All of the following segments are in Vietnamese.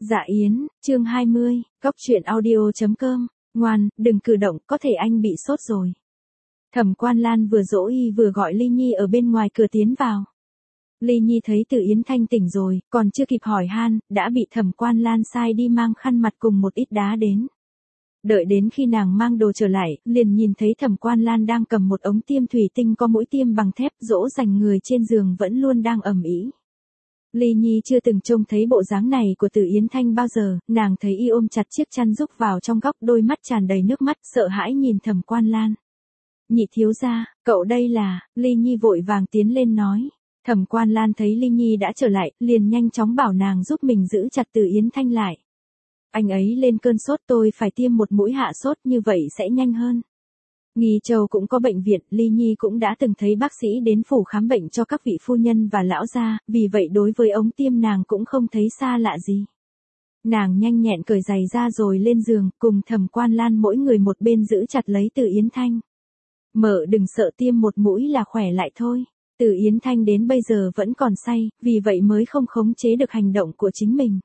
Dạ Yến, chương 20, cóc truyện audio.com, ngoan, đừng cử động, có thể anh bị sốt rồi. Thẩm Quan Lan vừa dỗ y vừa gọi Ly Nhi ở bên ngoài cửa tiến vào. Ly Nhi thấy Từ Yến Thanh tỉnh rồi, còn chưa kịp hỏi han, đã bị Thẩm Quan Lan sai đi mang khăn mặt cùng một ít đá đến. Đợi đến khi nàng mang đồ trở lại, liền nhìn thấy Thẩm Quan Lan đang cầm một ống tiêm thủy tinh có mũi tiêm bằng thép, dỗ dành người trên giường vẫn luôn đang ầm ĩ. Ly Nhi chưa từng trông thấy bộ dáng này của Từ Yến Thanh bao giờ, nàng thấy y ôm chặt chiếc chăn rúc vào trong góc, đôi mắt tràn đầy nước mắt, sợ hãi nhìn Thẩm Quan Lan. Nhị thiếu gia, cậu đây là, Ly Nhi vội vàng tiến lên nói. Thẩm Quan Lan thấy Ly Nhi đã trở lại, liền nhanh chóng bảo nàng giúp mình giữ chặt Từ Yến Thanh lại. Anh ấy lên cơn sốt, tôi phải tiêm một mũi hạ sốt, như vậy sẽ nhanh hơn. Nghi Châu cũng có bệnh viện, Ly Nhi cũng đã từng thấy bác sĩ đến phủ khám bệnh cho các vị phu nhân và lão gia, vì vậy đối với ống tiêm nàng cũng không thấy xa lạ gì. Nàng nhanh nhẹn cởi giày ra rồi lên giường, cùng Thẩm Quan Lan mỗi người một bên giữ chặt lấy Từ Yến Thanh. Mợ đừng sợ, tiêm một mũi là khỏe lại thôi. Từ Yến Thanh đến bây giờ vẫn còn say, vì vậy mới không khống chế được hành động của chính mình.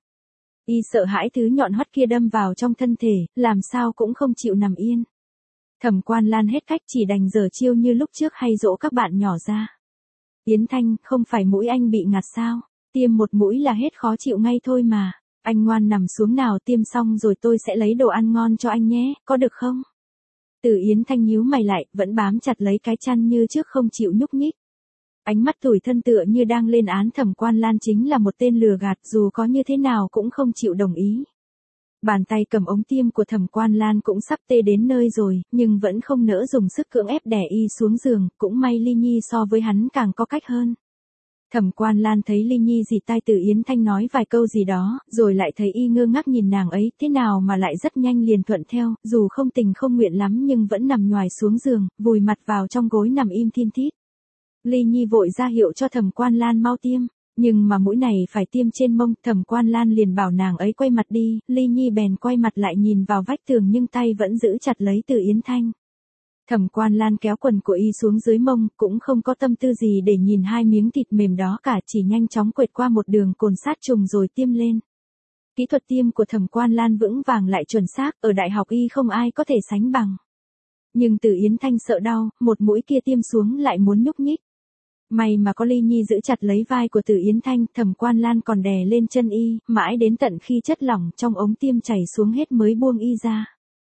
Y sợ hãi thứ nhọn hoắt kia đâm vào trong thân thể, làm sao cũng không chịu nằm yên. Thẩm Quan Lan hết cách chỉ đành giở chiêu như lúc trước hay dỗ các bạn nhỏ ra. Yến Thanh, không phải mũi anh bị ngạt sao? Tiêm một mũi là hết khó chịu ngay thôi mà. Anh ngoan nằm xuống nào, tiêm xong rồi tôi sẽ lấy đồ ăn ngon cho anh nhé, có được không? Từ Yến Thanh nhíu mày lại, vẫn bám chặt lấy cái chăn như trước không chịu nhúc nhích. Ánh mắt tủi thân tựa như đang lên án Thẩm Quan Lan chính là một tên lừa gạt, dù có như thế nào cũng không chịu đồng ý. Bàn tay cầm ống tiêm của Thẩm Quan Lan cũng sắp tê đến nơi rồi, nhưng vẫn không nỡ dùng sức cưỡng ép đè y xuống giường, cũng may Ly Nhi so với hắn càng có cách hơn. Thẩm Quan Lan thấy Ly Nhi dì tai Từ Yến Thanh nói vài câu gì đó, rồi lại thấy y ngơ ngác nhìn nàng ấy, thế nào mà lại rất nhanh liền thuận theo, dù không tình không nguyện lắm nhưng vẫn nằm nhoài xuống giường, vùi mặt vào trong gối nằm im thin thít. Ly Nhi vội ra hiệu cho Thẩm Quan Lan mau tiêm, nhưng mà mũi này phải tiêm trên mông, Thẩm Quan Lan liền bảo nàng ấy quay mặt đi, Ly Nhi bèn quay mặt lại nhìn vào vách tường nhưng tay vẫn giữ chặt lấy Từ Yến Thanh. Thẩm Quan Lan kéo quần của y xuống dưới mông, cũng không có tâm tư gì để nhìn hai miếng thịt mềm đó cả, chỉ nhanh chóng quệt qua một đường cồn sát trùng rồi tiêm lên. Kỹ thuật tiêm của Thẩm Quan Lan vững vàng lại chuẩn xác, ở đại học y không ai có thể sánh bằng. Nhưng Từ Yến Thanh sợ đau, một mũi kia tiêm xuống lại muốn nhúc nhích. May mà có Ly Nhi giữ chặt lấy vai của Từ Yến Thanh, Thẩm Quan Lan còn đè lên chân y, mãi đến tận khi chất lỏng trong ống tiêm chảy xuống hết mới buông y ra.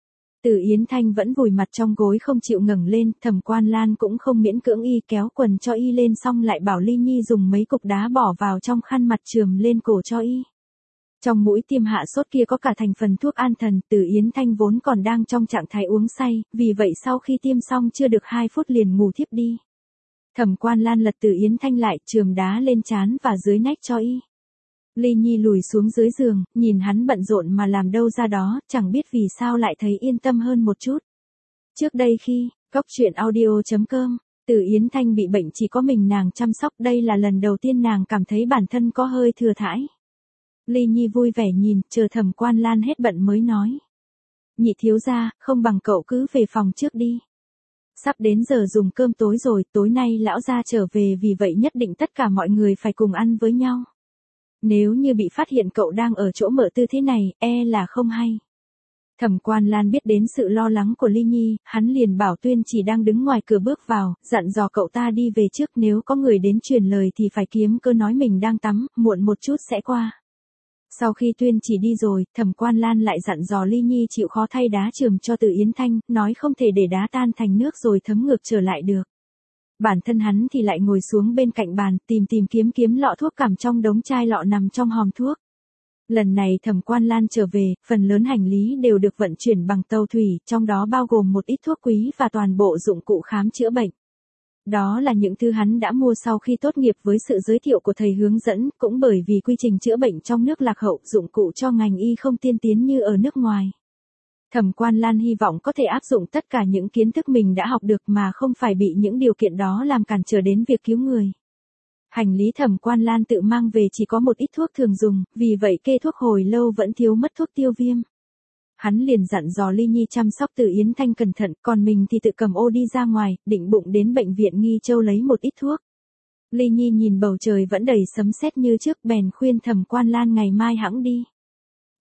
Từ Yến Thanh vẫn vùi mặt trong gối không chịu ngẩng lên, Thẩm Quan Lan cũng không miễn cưỡng y, kéo quần cho y lên xong lại bảo Ly Nhi dùng mấy cục đá bỏ vào trong khăn mặt chườm lên cổ cho y. Trong mũi tiêm hạ sốt kia có cả thành phần thuốc an thần, Từ Yến Thanh vốn còn đang trong trạng thái uống say, vì vậy sau khi tiêm xong chưa được 2 phút liền ngủ thiếp đi. Thẩm Quan Lan lật Từ Yến Thanh lại, chườm đá lên trán và dưới nách cho y. Ly Nhi lùi xuống dưới giường, nhìn hắn bận rộn mà làm đâu ra đó, chẳng biết vì sao lại thấy yên tâm hơn một chút. Trước đây khi, cóc truyện audio.com, Từ Yến Thanh bị bệnh chỉ có mình nàng chăm sóc, đây là lần đầu tiên nàng cảm thấy bản thân có hơi thừa thãi. Ly Nhi vui vẻ nhìn, chờ Thẩm Quan Lan hết bận mới nói. Nhị thiếu gia, không bằng cậu cứ về phòng trước đi. Sắp đến giờ dùng cơm tối rồi, tối nay lão gia trở về, vì vậy nhất định tất cả mọi người phải cùng ăn với nhau. Nếu như bị phát hiện cậu đang ở chỗ Mợ Tư thế này, e là không hay. Thẩm Quan Lan biết đến sự lo lắng của Ly Nhi, hắn liền bảo Tuyên Chỉ đang đứng ngoài cửa bước vào, dặn dò cậu ta đi về trước, nếu có người đến truyền lời thì phải kiếm cơ nói mình đang tắm, muộn một chút sẽ qua. Sau khi Tuyên Chỉ đi rồi, Thẩm Quan Lan lại dặn dò Ly Nhi chịu khó thay đá chườm cho Từ Yến Thanh, nói không thể để đá tan thành nước rồi thấm ngược trở lại được. Bản thân hắn thì lại ngồi xuống bên cạnh bàn, tìm kiếm lọ thuốc cảm trong đống chai lọ nằm trong hòm thuốc. Lần này Thẩm Quan Lan trở về, phần lớn hành lý đều được vận chuyển bằng tàu thủy, trong đó bao gồm một ít thuốc quý và toàn bộ dụng cụ khám chữa bệnh. Đó là những thứ hắn đã mua sau khi tốt nghiệp với sự giới thiệu của thầy hướng dẫn, cũng bởi vì quy trình chữa bệnh trong nước lạc hậu, dụng cụ cho ngành y không tiên tiến như ở nước ngoài. Thẩm Quan Lan hy vọng có thể áp dụng tất cả những kiến thức mình đã học được mà không phải bị những điều kiện đó làm cản trở đến việc cứu người. Hành lý Thẩm Quan Lan tự mang về chỉ có một ít thuốc thường dùng, vì vậy kê thuốc hồi lâu vẫn thiếu mất thuốc tiêu viêm. Hắn liền dặn dò Ly Nhi chăm sóc Từ Yến Thanh cẩn thận, còn mình thì tự cầm ô đi ra ngoài, định bụng đến bệnh viện Nghi Châu lấy một ít thuốc. Ly Nhi nhìn bầu trời vẫn đầy sấm sét như trước, bèn khuyên Thẩm Quan Lan ngày mai hẵng đi.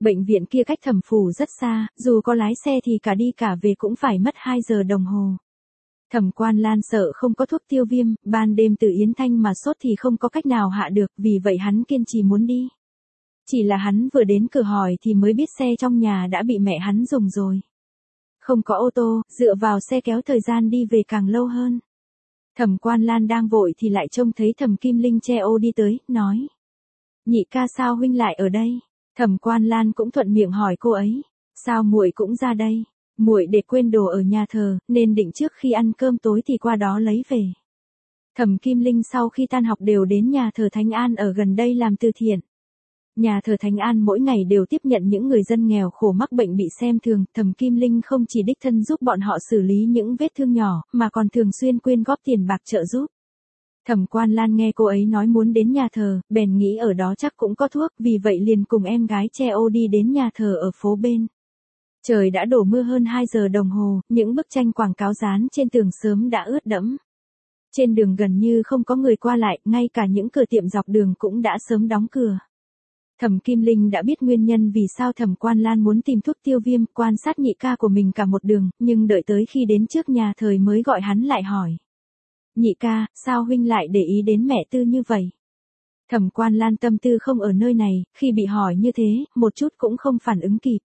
Bệnh viện kia cách Thẩm phủ rất xa, dù có lái xe thì cả đi cả về cũng phải mất 2 giờ đồng hồ. Thẩm Quan Lan sợ không có thuốc tiêu viêm, ban đêm từ Yến Thanh mà sốt thì không có cách nào hạ được, vì vậy hắn kiên trì muốn đi. Chỉ là hắn vừa đến cửa hỏi thì mới biết xe trong nhà đã bị mẹ hắn dùng rồi. Không có ô tô, dựa vào xe kéo thời gian đi về càng lâu hơn. Thẩm Quan Lan đang vội thì lại trông thấy Thẩm Kim Linh che ô đi tới, nói. Nhị ca sao huynh lại ở đây? Thẩm Quan Lan cũng thuận miệng hỏi cô ấy. Sao muội cũng ra đây? Muội để quên đồ ở nhà thờ, nên định trước khi ăn cơm tối thì qua đó lấy về. Thẩm Kim Linh sau khi tan học đều đến nhà thờ Thánh An ở gần đây làm từ thiện. Nhà thờ Thánh An mỗi ngày đều tiếp nhận những người dân nghèo khổ mắc bệnh bị xem thường, Thẩm Kim Linh không chỉ đích thân giúp bọn họ xử lý những vết thương nhỏ, mà còn thường xuyên quyên góp tiền bạc trợ giúp. Thẩm Quan Lan nghe cô ấy nói muốn đến nhà thờ, bèn nghĩ ở đó chắc cũng có thuốc, vì vậy liền cùng em gái che ô đi đến nhà thờ ở phố bên. Trời đã đổ mưa hơn 2 giờ đồng hồ, những bức tranh quảng cáo dán trên tường sớm đã ướt đẫm. Trên đường gần như không có người qua lại, ngay cả những cửa tiệm dọc đường cũng đã sớm đóng cửa. Thẩm Kim Linh đã biết nguyên nhân vì sao Thẩm Quan Lan muốn tìm thuốc tiêu viêm, quan sát nhị ca của mình cả một đường, nhưng đợi tới khi đến trước nhà thờ mới gọi hắn lại hỏi. Nhị ca, sao huynh lại để ý đến mẹ Tư như vậy? Thẩm Quan Lan tâm tư không ở nơi này, khi bị hỏi như thế, một chút cũng không phản ứng kịp.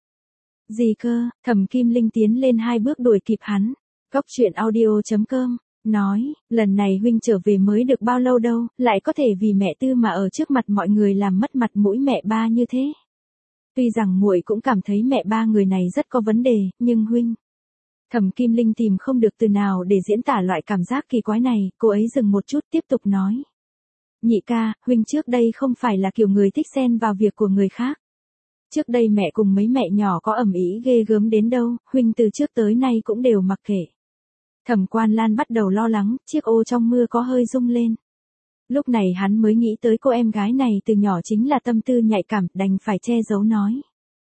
Gì cơ? Thẩm Kim Linh tiến lên 2 bước đuổi kịp hắn. Góc truyện audio.com nói, lần này huynh trở về mới được bao lâu đâu, lại có thể vì mẹ Tư mà ở trước mặt mọi người làm mất mặt mũi mẹ ba như thế. Tuy rằng muội cũng cảm thấy mẹ ba người này rất có vấn đề, nhưng huynh. Thẩm Kim Linh tìm không được từ nào để diễn tả loại cảm giác kỳ quái này, cô ấy dừng một chút tiếp tục nói. Nhị ca, huynh trước đây không phải là kiểu người thích xen vào việc của người khác. Trước đây mẹ cùng mấy mẹ nhỏ có ầm ĩ ghê gớm đến đâu, huynh từ trước tới nay cũng đều mặc kệ. Thẩm Quan Lan bắt đầu lo lắng, chiếc ô trong mưa có hơi rung lên. Lúc này hắn mới nghĩ tới cô em gái này từ nhỏ chính là tâm tư nhạy cảm, đành phải che giấu nói.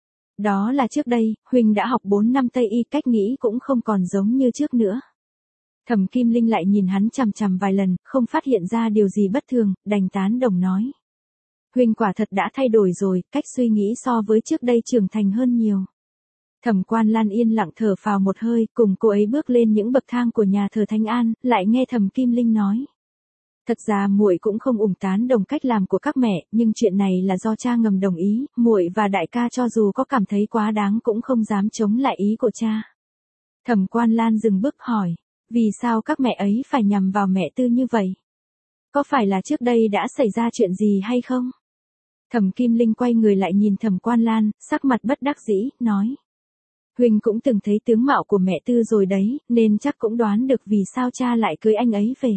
Đó là trước đây, huynh đã học 4 năm Tây y, cách nghĩ cũng không còn giống như trước nữa. Thẩm Kim Linh lại nhìn hắn chằm chằm vài lần, không phát hiện ra điều gì bất thường, đành tán đồng nói. Huynh quả thật đã thay đổi rồi, cách suy nghĩ so với trước đây trưởng thành hơn nhiều. Thẩm Quan Lan yên lặng thở phào một hơi, cùng cô ấy bước lên những bậc thang của nhà thờ Thánh An, lại nghe Thẩm Kim Linh nói. Thật ra muội cũng không ủng tán đồng cách làm của các mẹ, nhưng chuyện này là do cha ngầm đồng ý, muội và đại ca cho dù có cảm thấy quá đáng cũng không dám chống lại ý của cha. Thẩm Quan Lan dừng bước hỏi, vì sao các mẹ ấy phải nhằm vào mẹ Tư như vậy? Có phải là trước đây đã xảy ra chuyện gì hay không? Thẩm Kim Linh quay người lại nhìn Thẩm Quan Lan, sắc mặt bất đắc dĩ, nói. Huynh cũng từng thấy tướng mạo của mẹ Tư rồi đấy, nên chắc cũng đoán được vì sao cha lại cưới anh ấy về.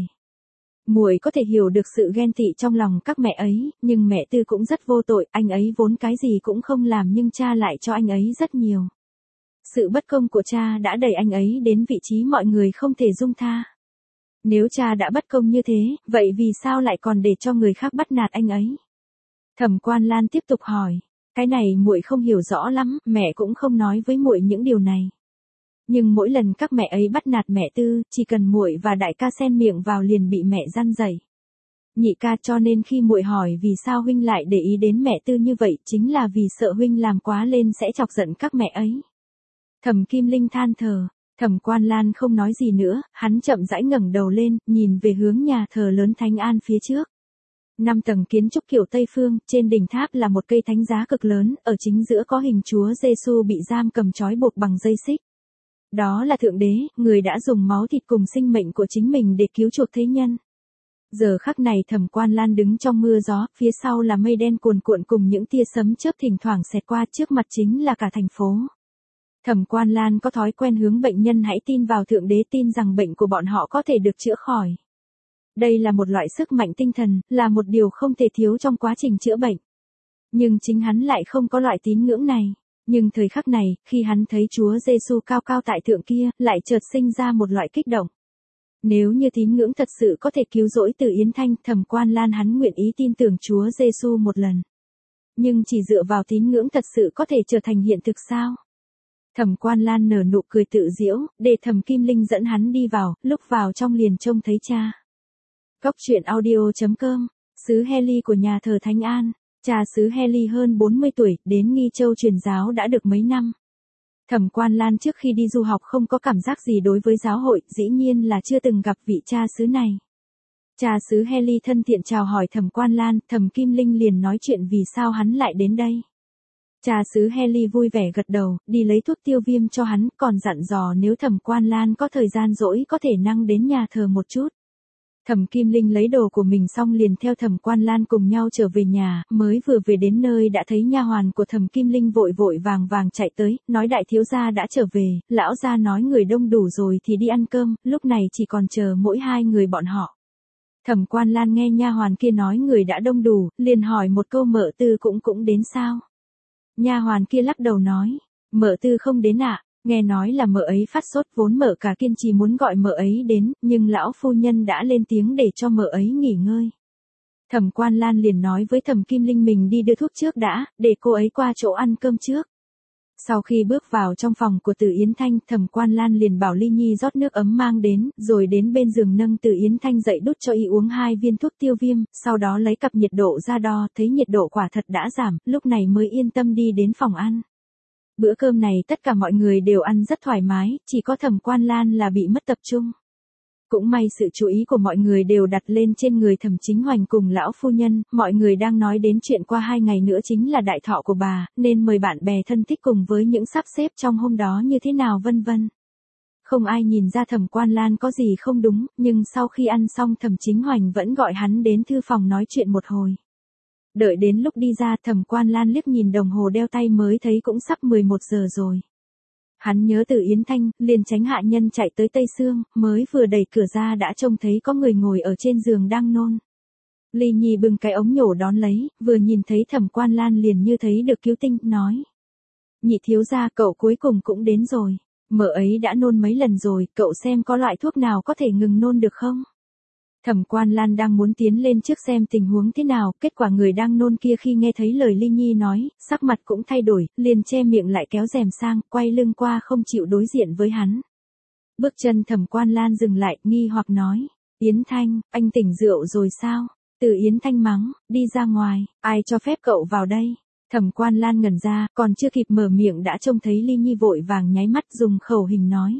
Muội có thể hiểu được sự ghen tị trong lòng các mẹ ấy, nhưng mẹ Tư cũng rất vô tội, anh ấy vốn cái gì cũng không làm nhưng cha lại cho anh ấy rất nhiều. Sự bất công của cha đã đẩy anh ấy đến vị trí mọi người không thể dung tha. Nếu cha đã bất công như thế, vậy vì sao lại còn để cho người khác bắt nạt anh ấy? Thẩm Quan Lan tiếp tục hỏi, cái này muội không hiểu rõ lắm, mẹ cũng không nói với muội những điều này. Nhưng mỗi lần các mẹ ấy bắt nạt mẹ Tư, chỉ cần muội và đại ca xen miệng vào liền bị mẹ răn dạy. Nhị ca, cho nên khi muội hỏi vì sao huynh lại để ý đến mẹ Tư như vậy, chính là vì sợ huynh làm quá lên sẽ chọc giận các mẹ ấy. Thẩm Kim Linh than thở. Thẩm Quan Lan không nói gì nữa, hắn chậm rãi ngẩng đầu lên, nhìn về hướng nhà thờ lớn Thánh An phía trước. 5 tầng kiến trúc kiểu Tây phương, trên đỉnh tháp là một cây thánh giá cực lớn, ở chính giữa có hình Chúa Giêsu bị giam cầm trói buộc bằng dây xích. Đó là Thượng Đế, người đã dùng máu thịt cùng sinh mệnh của chính mình để cứu chuộc thế nhân. Giờ khắc này Thẩm Quan Lan đứng trong mưa gió, phía sau là mây đen cuồn cuộn cùng những tia sấm chớp thỉnh thoảng xẹt qua, trước mặt chính là cả thành phố. Thẩm Quan Lan có thói quen hướng bệnh nhân hãy tin vào Thượng Đế, tin rằng bệnh của bọn họ có thể được chữa khỏi. Đây là một loại sức mạnh tinh thần, là một điều không thể thiếu trong quá trình chữa bệnh. Nhưng chính hắn lại không có loại tín ngưỡng này. Nhưng thời khắc này, khi hắn thấy Chúa Giêsu cao cao tại thượng kia, lại chợt sinh ra một loại kích động. Nếu như tín ngưỡng thật sự có thể cứu rỗi Từ Yến Thanh, Thẩm Quan Lan hắn nguyện ý tin tưởng Chúa Giêsu một lần. Nhưng chỉ dựa vào tín ngưỡng thật sự có thể trở thành hiện thực sao? Thẩm Quan Lan nở nụ cười tự giễu, để Thẩm Kim Linh dẫn hắn đi vào, lúc vào trong liền trông thấy cha. Góc truyện audio.com, xứ Heli của nhà thờ Thánh An. Cha xứ Helly hơn 40 tuổi, đến Nghi Châu truyền giáo đã được mấy năm. Thẩm Quan Lan trước khi đi du học không có cảm giác gì đối với giáo hội, dĩ nhiên là chưa từng gặp vị cha xứ này. Cha xứ Helly thân thiện chào hỏi Thẩm Quan Lan, Thẩm Kim Linh liền nói chuyện vì sao hắn lại đến đây. Cha xứ Helly vui vẻ gật đầu, đi lấy thuốc tiêu viêm cho hắn, còn dặn dò nếu Thẩm Quan Lan có thời gian rỗi có thể năng đến nhà thờ một chút. Thẩm Kim Linh lấy đồ của mình xong liền theo Thẩm Quan Lan cùng nhau trở về nhà, mới vừa về đến nơi đã thấy nha hoàn của Thẩm Kim Linh vội vội vàng vàng chạy tới, nói đại thiếu gia đã trở về, lão gia nói người đông đủ rồi thì đi ăn cơm, lúc này chỉ còn chờ mỗi hai người bọn họ. Thẩm Quan Lan nghe nha hoàn kia nói người đã đông đủ, liền hỏi một câu Mợ Tư cũng đến sao? Nha hoàn kia lắc đầu nói, Mợ Tư không đến ạ. Nghe nói là mợ ấy phát sốt, vốn mợ cả kiên trì muốn gọi mợ ấy đến, nhưng lão phu nhân đã lên tiếng để cho mợ ấy nghỉ ngơi. Thẩm Quan Lan liền nói với Thẩm Kim Linh mình đi đưa thuốc trước đã, để cô ấy qua chỗ ăn cơm trước. Sau khi bước vào trong phòng của Từ Yến Thanh, Thẩm Quan Lan liền bảo Ly Nhi rót nước ấm mang đến, rồi đến bên giường nâng Từ Yến Thanh dậy đút cho y uống 2 viên thuốc tiêu viêm, sau đó lấy cặp nhiệt độ ra đo, thấy nhiệt độ quả thật đã giảm, lúc này mới yên tâm đi đến phòng ăn. Bữa cơm này tất cả mọi người đều ăn rất thoải mái, chỉ có Thẩm Quan Lan là bị mất tập trung. Cũng may sự chú ý của mọi người đều đặt lên trên người Thẩm Chính Hoành cùng lão phu nhân, mọi người đang nói đến chuyện qua 2 ngày nữa chính là đại thọ của bà, nên mời bạn bè thân thích cùng với những sắp xếp trong hôm đó như thế nào vân vân. Không ai nhìn ra Thẩm Quan Lan có gì không đúng, nhưng sau khi ăn xong Thẩm Chính Hoành vẫn gọi hắn đến thư phòng nói chuyện một hồi. Đợi đến lúc đi ra Thẩm Quan Lan liếc nhìn đồng hồ đeo tay mới thấy cũng sắp 11 giờ rồi. Hắn nhớ Từ Yến Thanh, liền tránh hạ nhân chạy tới Tây Sương, mới vừa đẩy cửa ra đã trông thấy có người ngồi ở trên giường đang nôn. Ly Nhi bưng cái ống nhổ đón lấy, vừa nhìn thấy Thẩm Quan Lan liền như thấy được cứu tinh, nói. Nhị thiếu gia cậu cuối cùng cũng đến rồi. Mợ ấy đã nôn mấy lần rồi, cậu xem có loại thuốc nào có thể ngừng nôn được không? Thẩm Quan Lan đang muốn tiến lên trước xem tình huống thế nào, kết quả người đang nôn kia khi nghe thấy lời Ly Nhi nói, sắc mặt cũng thay đổi, liền che miệng lại kéo rèm sang, quay lưng qua không chịu đối diện với hắn. Bước chân Thẩm Quan Lan dừng lại, nghi hoặc nói, Yến Thanh, anh tỉnh rượu rồi sao? Từ Yến Thanh mắng, đi ra ngoài, ai cho phép cậu vào đây? Thẩm Quan Lan ngẩn ra, còn chưa kịp mở miệng đã trông thấy Ly Nhi vội vàng nháy mắt dùng khẩu hình nói.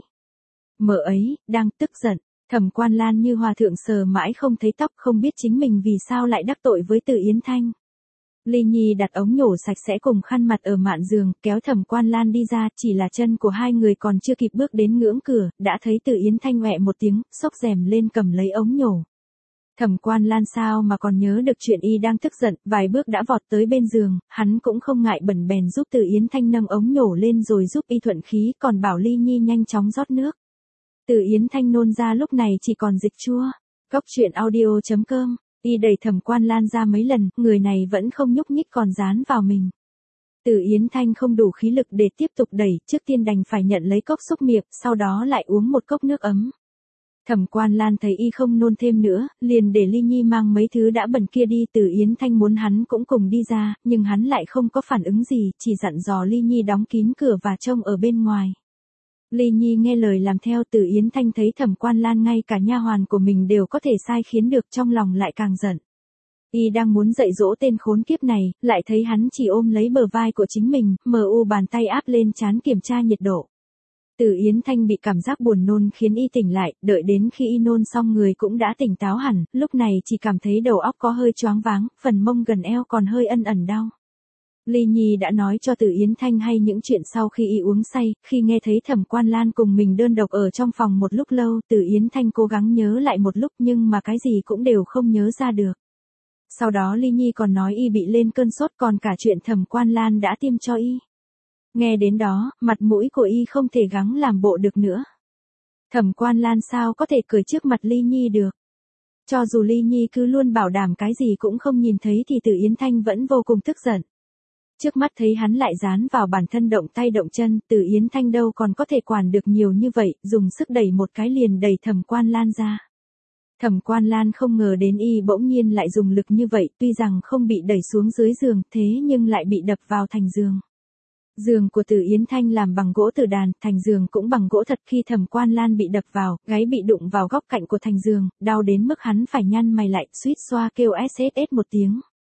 Mợ ấy, đang tức giận. Thẩm Quan Lan như hòa thượng sờ mãi không thấy tóc, không biết chính mình vì sao lại đắc tội với Từ Yến Thanh. Ly Nhi đặt ống nhổ sạch sẽ cùng khăn mặt ở mạn giường, kéo Thẩm Quan Lan đi ra, chỉ là chân của hai người còn chưa kịp bước đến ngưỡng cửa, đã thấy Từ Yến Thanh ngoẹ một tiếng, xốc rèm lên cầm lấy ống nhổ. Thẩm Quan Lan sao mà còn nhớ được chuyện y đang tức giận, vài bước đã vọt tới bên giường, hắn cũng không ngại bẩn bèn giúp Từ Yến Thanh nâng ống nhổ lên rồi giúp y thuận khí, còn bảo Ly Nhi nhanh chóng rót nước. Từ Yến Thanh nôn ra lúc này chỉ còn dịch chua. Góc truyện audio.com, y đẩy Thẩm Quan Lan ra mấy lần, người này vẫn không nhúc nhích còn dán vào mình. Từ Yến Thanh không đủ khí lực để tiếp tục đẩy, trước tiên đành phải nhận lấy cốc xúc miệng, sau đó lại uống một cốc nước ấm. Thẩm Quan Lan thấy y không nôn thêm nữa, liền để Ly Nhi mang mấy thứ đã bẩn kia đi. Từ Yến Thanh muốn hắn cũng cùng đi ra, nhưng hắn lại không có phản ứng gì, chỉ dặn dò Ly Nhi đóng kín cửa và trông ở bên ngoài. Ly Nhi nghe lời làm theo. Từ Yến Thanh thấy Thẩm Quan Lan ngay cả nha hoàn của mình đều có thể sai khiến được, trong lòng lại càng giận. Y đang muốn dạy dỗ tên khốn kiếp này, lại thấy hắn chỉ ôm lấy bờ vai của chính mình, mờ u bàn tay áp lên trán kiểm tra nhiệt độ. Từ Yến Thanh bị cảm giác buồn nôn khiến y tỉnh lại, đợi đến khi y nôn xong người cũng đã tỉnh táo hẳn, lúc này chỉ cảm thấy đầu óc có hơi choáng váng, phần mông gần eo còn hơi ẩn ẩn đau. Ly Nhi đã nói cho Từ Yến Thanh hay những chuyện sau khi y uống say, khi nghe thấy Thẩm Quan Lan cùng mình đơn độc ở trong phòng một lúc lâu, Từ Yến Thanh cố gắng nhớ lại một lúc nhưng mà cái gì cũng đều không nhớ ra được. Sau đó Ly Nhi còn nói y bị lên cơn sốt, còn cả chuyện Thẩm Quan Lan đã tiêm cho y. Nghe đến đó, mặt mũi của y không thể gắng làm bộ được nữa. Thẩm Quan Lan sao có thể cười trước mặt Ly Nhi được. Cho dù Ly Nhi cứ luôn bảo đảm cái gì cũng không nhìn thấy thì Từ Yến Thanh vẫn vô cùng tức giận. Trước mắt thấy hắn lại dán vào bản thân động tay động chân, Từ Yến Thanh đâu còn có thể quản được nhiều như vậy, dùng sức đẩy một cái liền đẩy Thẩm Quan Lan ra. Thẩm Quan Lan không ngờ đến y bỗng nhiên lại dùng lực như vậy, tuy rằng không bị đẩy xuống dưới giường, thế nhưng lại bị đập vào thành giường. Giường của Từ Yến Thanh làm bằng gỗ từ đàn, thành giường cũng bằng gỗ thật. Khi Thẩm Quan Lan bị đập vào, gáy bị đụng vào góc cạnh của thành giường, đau đến mức hắn phải nhăn mày lại, suýt xoa kêu SSS một tiếng.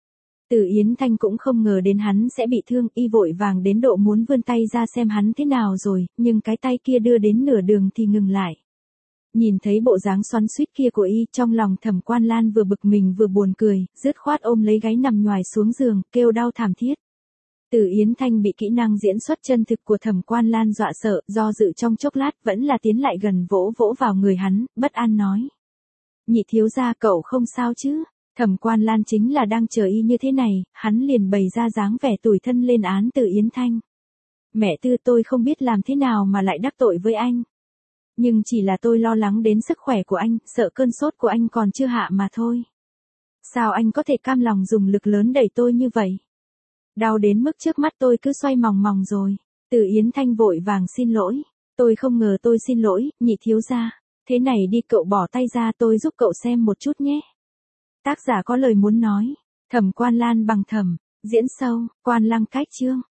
Từ Yến Thanh cũng không ngờ đến hắn sẽ bị thương, y vội vàng đến độ muốn vươn tay ra xem hắn thế nào rồi, nhưng cái tay kia đưa đến nửa đường thì ngừng lại. Nhìn thấy bộ dáng xoắn xuýt kia của y, trong lòng Thẩm Quan Lan vừa bực mình vừa buồn cười, dứt khoát ôm lấy gáy nằm nhoài xuống giường, kêu đau thảm thiết. Từ Yến Thanh bị kỹ năng diễn xuất chân thực của Thẩm Quan Lan dọa sợ, do dự trong chốc lát vẫn là tiến lại gần vỗ vỗ vào người hắn, bất an nói. Nhị thiếu gia, cậu không sao chứ? Thẩm Quan Lan chính là đang chờ y như thế này, hắn liền bày ra dáng vẻ tủi thân lên án Từ Yến Thanh. Mẹ Tư, tôi không biết làm thế nào mà lại đắc tội với anh. Nhưng chỉ là tôi lo lắng đến sức khỏe của anh, sợ cơn sốt của anh còn chưa hạ mà thôi. Sao anh có thể cam lòng dùng lực lớn đẩy tôi như vậy? Đau đến mức trước mắt tôi cứ xoay mòng mòng rồi. Từ Yến Thanh vội vàng xin lỗi. Tôi không ngờ tôi xin lỗi, nhị thiếu gia. Thế này đi, cậu bỏ tay ra, tôi giúp cậu xem một chút nhé. Tác giả có lời muốn nói. Thẩm Quan Lan bằng thẩm, diễn sâu, Quan Lăng cách chương.